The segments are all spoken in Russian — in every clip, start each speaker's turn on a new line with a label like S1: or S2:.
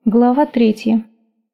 S1: Глава 3.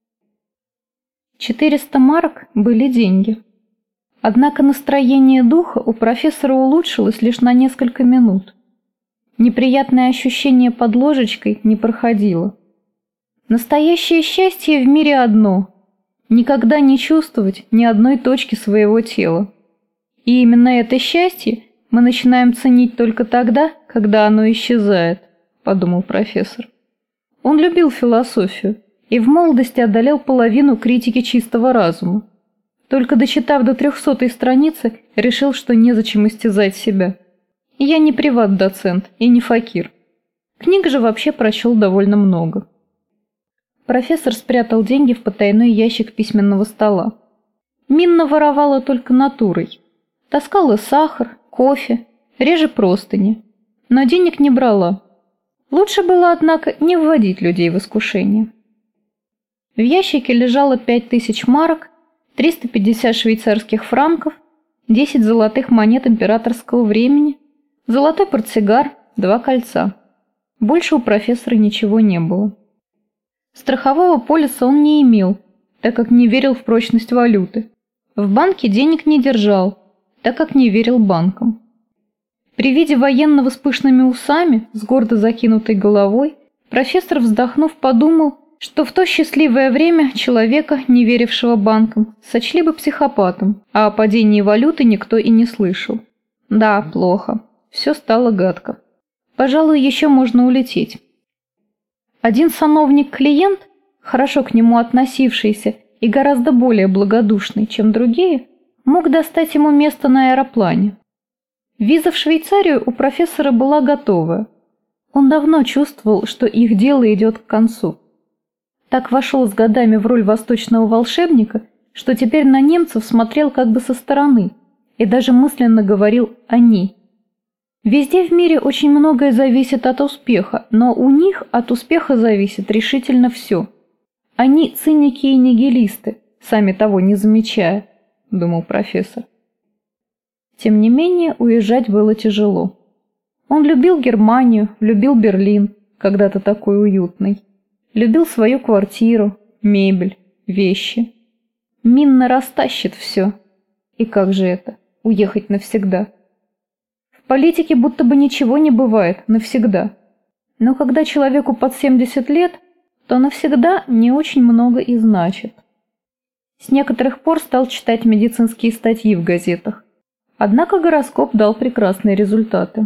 S1: 400 марок были деньги. Однако настроение духа у профессора улучшилось лишь на несколько минут. Неприятное ощущение под ложечкой не проходило. Настоящее счастье в мире одно – никогда не чувствовать ни одной точки своего тела. И именно это счастье мы начинаем ценить только тогда, когда оно исчезает, подумал профессор. Он любил философию и в молодости одолел половину критики чистого разума. Только дочитав до 300-й страницы, решил, что незачем истязать себя. Я не приват-доцент и не факир. Книг же вообще прочел довольно много. Профессор спрятал деньги в потайной ящик письменного стола. Минна воровала только натурой. Таскала сахар, кофе, реже простыни. Но денег не брала. Лучше было, однако, не вводить людей в искушение. В ящике лежало 5000 марок, 350 швейцарских франков, 10 золотых монет императорского времени, золотой портсигар, 2 кольца. Больше у профессора ничего не было. Страхового полиса он не имел, так как не верил в прочность валюты. В банке денег не держал, так как не верил банкам. При виде военного с пышными усами, с гордо закинутой головой, профессор, вздохнув, подумал, что в то счастливое время человека, не верившего банкам, сочли бы психопатом, а о падении валюты никто и не слышал. Да, плохо. Все стало гадко. Пожалуй, еще можно улететь. Один сановник-клиент, хорошо к нему относившийся и гораздо более благодушный, чем другие, мог достать ему место на аэроплане. Виза в Швейцарию у профессора была готова. Он давно чувствовал, что их дело идет к концу. Так вошел с годами в роль восточного волшебника, что теперь на немцев смотрел как бы со стороны и даже мысленно говорил «они». Везде в мире очень многое зависит от успеха, но у них от успеха зависит решительно все. Они циники и нигилисты, сами того не замечая, думал профессор. Тем не менее, уезжать было тяжело. Он любил Германию, любил Берлин, когда-то такой уютный. Любил свою квартиру, мебель, вещи. Минна растащит все. И как же это, уехать навсегда? В политике будто бы ничего не бывает навсегда. Но когда человеку под 70 лет, то навсегда не очень много и значит. С некоторых пор стал читать медицинские статьи в газетах. Однако гороскоп дал прекрасные результаты.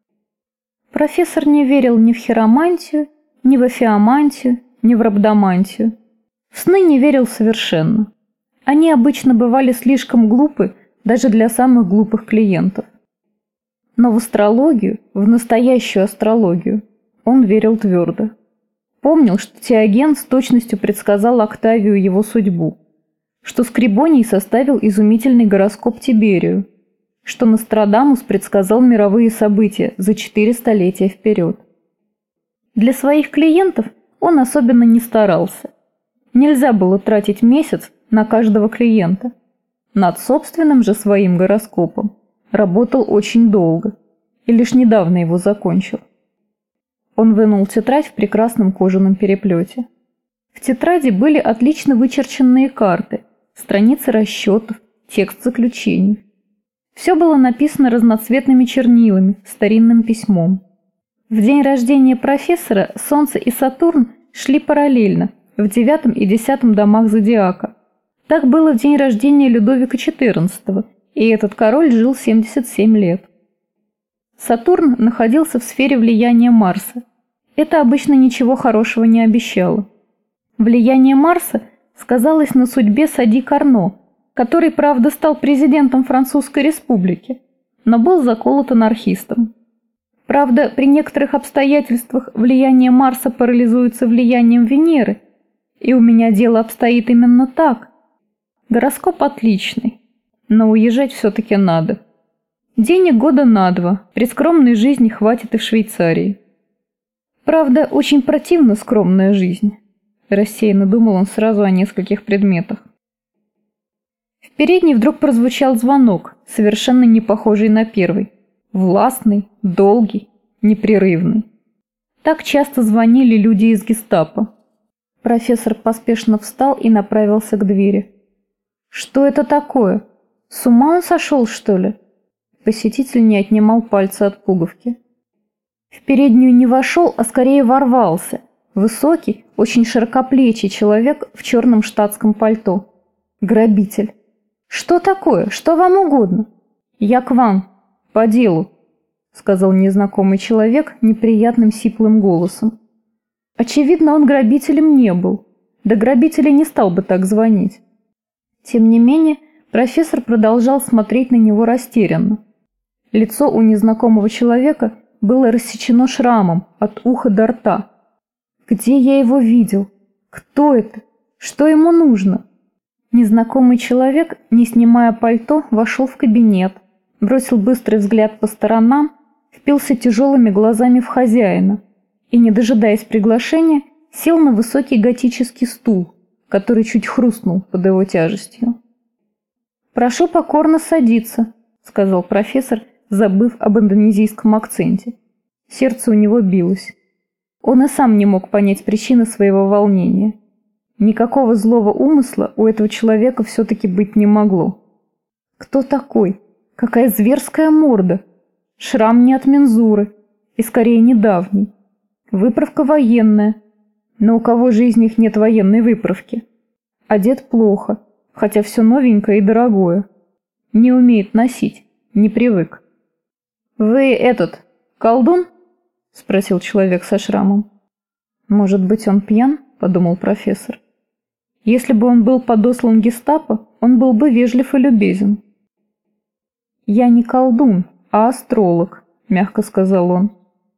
S1: Профессор не верил ни в хиромантию, ни в афиомантию, ни в рhabdomантию. В сны не верил совершенно. Они обычно бывали слишком глупы даже для самых глупых клиентов. Но в астрологию, в настоящую астрологию, он верил твердо. Помнил, что Теоген с точностью предсказал Октавию его судьбу, что Скрибоний составил изумительный гороскоп Тиберию, что Нострадамус предсказал мировые события за 4 столетия вперед. Для своих клиентов он особенно не старался. Нельзя было тратить месяц на каждого клиента. Над собственным же своим гороскопом работал очень долго и лишь недавно его закончил. Он вынул тетрадь в прекрасном кожаном переплете. В тетради были отлично вычерченные карты, страницы расчетов, текст заключений. Все было написано разноцветными чернилами, старинным письмом. В день рождения профессора Солнце и Сатурн шли параллельно, в 9 и 10 домах зодиака. Так было в день рождения Людовика XIV, и этот король жил 77 лет. Сатурн находился в сфере влияния Марса. Это обычно ничего хорошего не обещало. Влияние Марса сказалось на судьбе Сади Карно, который, правда, стал президентом Французской республики, но был заколот анархистом. Правда, при некоторых обстоятельствах влияние Марса парализуется влиянием Венеры, и у меня дело обстоит именно так. Гороскоп отличный, но уезжать все-таки надо. Денег года на 2, при скромной жизни хватит и в Швейцарии. Правда, очень противна скромная жизнь. Рассеянно думал он сразу о нескольких предметах. В передней вдруг прозвучал звонок, совершенно не похожий на первый. Властный, долгий, непрерывный. Так часто звонили люди из гестапо. Профессор поспешно встал и направился к двери. «Что это такое? С ума он сошел, что ли?» Посетитель не отнимал пальца от пуговки. В переднюю не вошел, а скорее ворвался. Высокий, очень широкоплечий человек в черном штатском пальто. Грабитель. «Что такое? Что вам угодно?» «Я к вам. По делу», — сказал незнакомый человек неприятным сиплым голосом. Очевидно, он грабителем не был. Да грабитель не стал бы так звонить. Тем не менее, профессор продолжал смотреть на него растерянно. Лицо у незнакомого человека было рассечено шрамом от уха до рта. Где я его видел? Кто это? Что ему нужно? Незнакомый человек, не снимая пальто, вошел в кабинет, бросил быстрый взгляд по сторонам, впился тяжелыми глазами в хозяина и, не дожидаясь приглашения, сел на высокий готический стул, который чуть хрустнул под его тяжестью. «Прошу покорно садиться», — сказал профессор, забыв об индонезийском акценте. Сердце у него билось. Он и сам не мог понять причины своего волнения. Никакого злого умысла у этого человека все-таки быть не могло. Кто такой? Какая зверская морда! Шрам не от мензуры, и скорее недавний. Выправка военная, но у кого же из них нет военной выправки? Одет плохо, хотя все новенькое и дорогое. Не умеет носить, не привык. «Вы этот, колдун?» — спросил человек со шрамом. «Может быть, он пьян?» — подумал профессор. Если бы он был подослан гестапо, он был бы вежлив и любезен. «Я не колдун, а астролог», — мягко сказал он.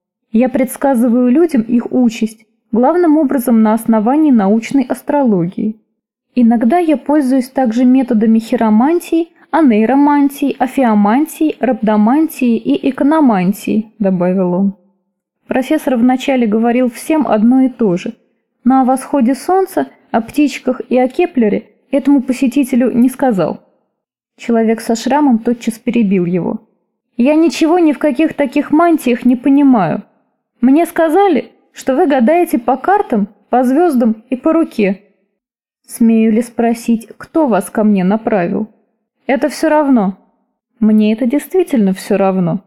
S1: «Я предсказываю людям их участь, главным образом на основании научной астрологии. Иногда я пользуюсь также методами хиромантии, анейромантии, афиомантии, рhabdomантии и экономантии», — добавил он. Профессор вначале говорил всем одно и то же, но о восходе солнца, о птичках и о Кеплере этому посетителю не сказал. Человек со шрамом тотчас перебил его. «Я ничего ни в каких таких мантиях не понимаю. Мне сказали, что вы гадаете по картам, по звездам и по руке. Смею ли спросить, кто вас ко мне направил? Это все равно. Мне это действительно все равно.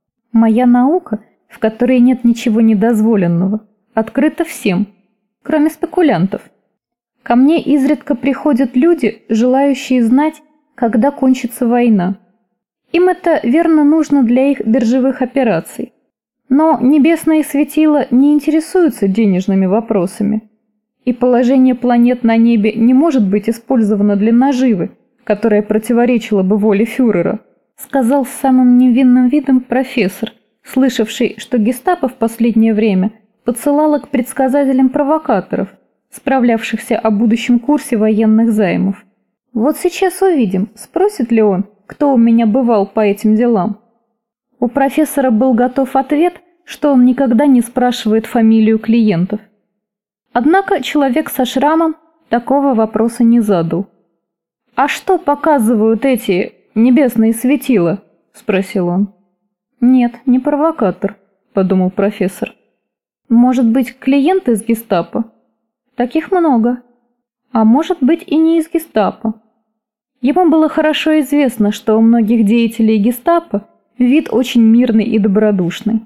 S1: Моя наука, в которой нет ничего недозволенного, открыта всем, кроме спекулянтов. Ко мне изредка приходят люди, желающие знать, когда кончится война. Им это верно нужно для их биржевых операций. Но небесные светила не интересуются денежными вопросами, и положение планет на небе не может быть использовано для наживы, которая противоречила бы воле фюрера», сказал с самым невинным видом профессор, слышавший, что гестапо в последнее время подсылало к предсказателям провокаторов, справлявшихся о будущем курсе военных займов. «Вот сейчас увидим, спросит ли он, кто у меня бывал по этим делам». У профессора был готов ответ, что он никогда не спрашивает фамилию клиентов. Однако человек со шрамом такого вопроса не задал. «А что показывают эти небесные светила?» – спросил он. «Нет, не провокатор», – подумал профессор. «Может быть, клиент из гестапо? Таких много. А может быть, и не из гестапо». Ему было хорошо известно, что у многих деятелей гестапо вид очень мирный и добродушный.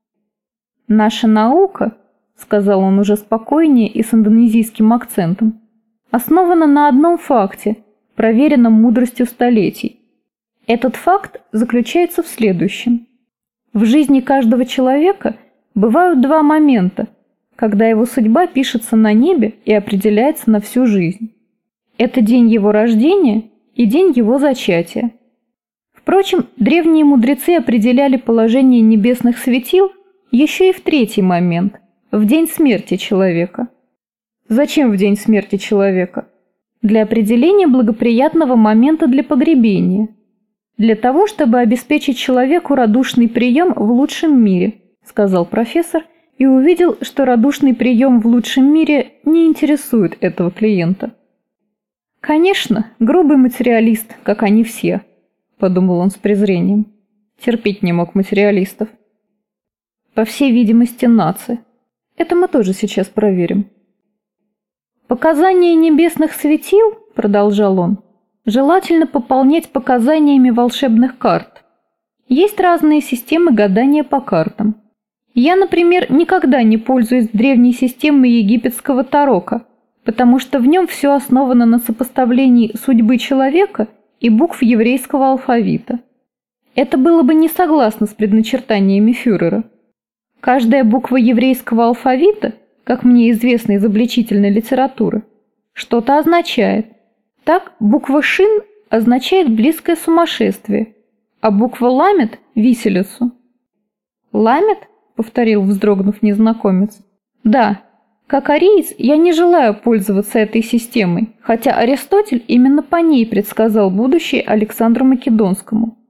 S1: «Наша наука», — сказал он уже спокойнее и с индонезийским акцентом, «основана на одном факте, проверенном мудростью столетий. Этот факт заключается в следующем. В жизни каждого человека бывают два момента, когда его судьба пишется на небе и определяется на всю жизнь. Это день его рождения и день его зачатия. Впрочем, древние мудрецы определяли положение небесных светил еще и в третий момент, в день смерти человека. Зачем в день смерти человека? Для определения благоприятного момента для погребения. Для того, чтобы обеспечить человеку радушный прием в лучшем мире, сказал профессор и увидел, что радушный прием в лучшем мире не интересует этого клиента. «Конечно, грубый материалист, как они все», — подумал он с презрением. Терпеть не мог материалистов. По всей видимости, нации. Это мы тоже сейчас проверим. «Показания небесных светил, — продолжал он, — желательно пополнять показаниями волшебных карт. Есть разные системы гадания по картам. Я, например, никогда не пользуюсь древней системой египетского тарока, потому что в нем все основано на сопоставлении судьбы человека и букв еврейского алфавита. Это было бы не согласно с предначертаниями фюрера. Каждая буква еврейского алфавита, как мне известно из обличительной литературы, что-то означает. Так, буква «шин» означает близкое сумасшествие, а буква «ламет» — виселицу. «Ламет?» — повторил, вздрогнув, незнакомец. «Да. Как ариец я не желаю пользоваться этой системой, хотя Аристотель именно по ней предсказал будущее Александру Македонскому.